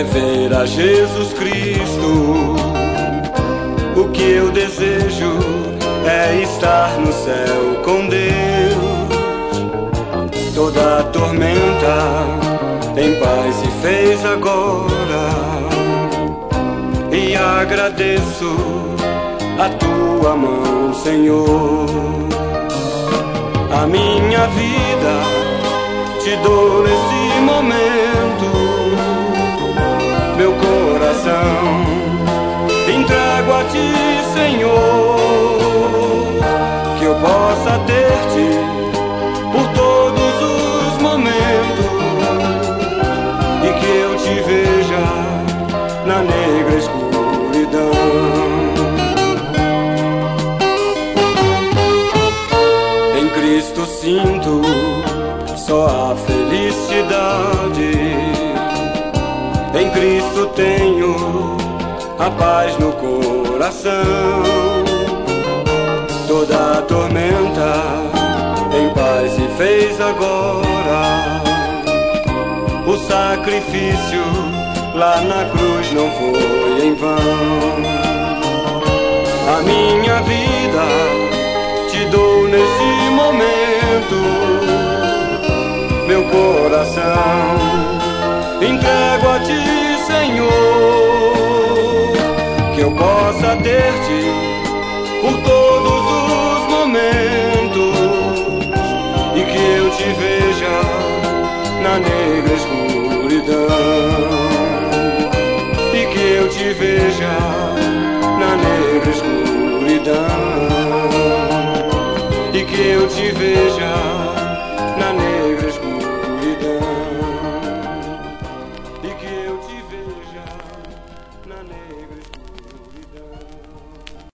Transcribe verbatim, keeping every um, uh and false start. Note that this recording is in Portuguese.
é ver a Jesus Cristo. O que eu desejo é estar no céu com Deus. Toda tormenta em paz se fez agora, e agradeço a tua mão, Senhor. A minha vida te dou nesse momento, meu coração entrego a ti, Senhor, que eu possa ter-te por todos os momentos, e que eu te veja na negra escuridão. Em Cristo sinto só a felicidade, em Cristo tenho a paz no coração. Toda a tormenta em paz se fez agora, o sacrifício lá na cruz não foi em vão. A minha vida te dou nesse momento, meu coração entrego a ti, Senhor, que eu possa ter-te por todos os momentos, e que eu te veja na negra escuridão, e que eu te veja na negra escuridão, e que eu te veja na negra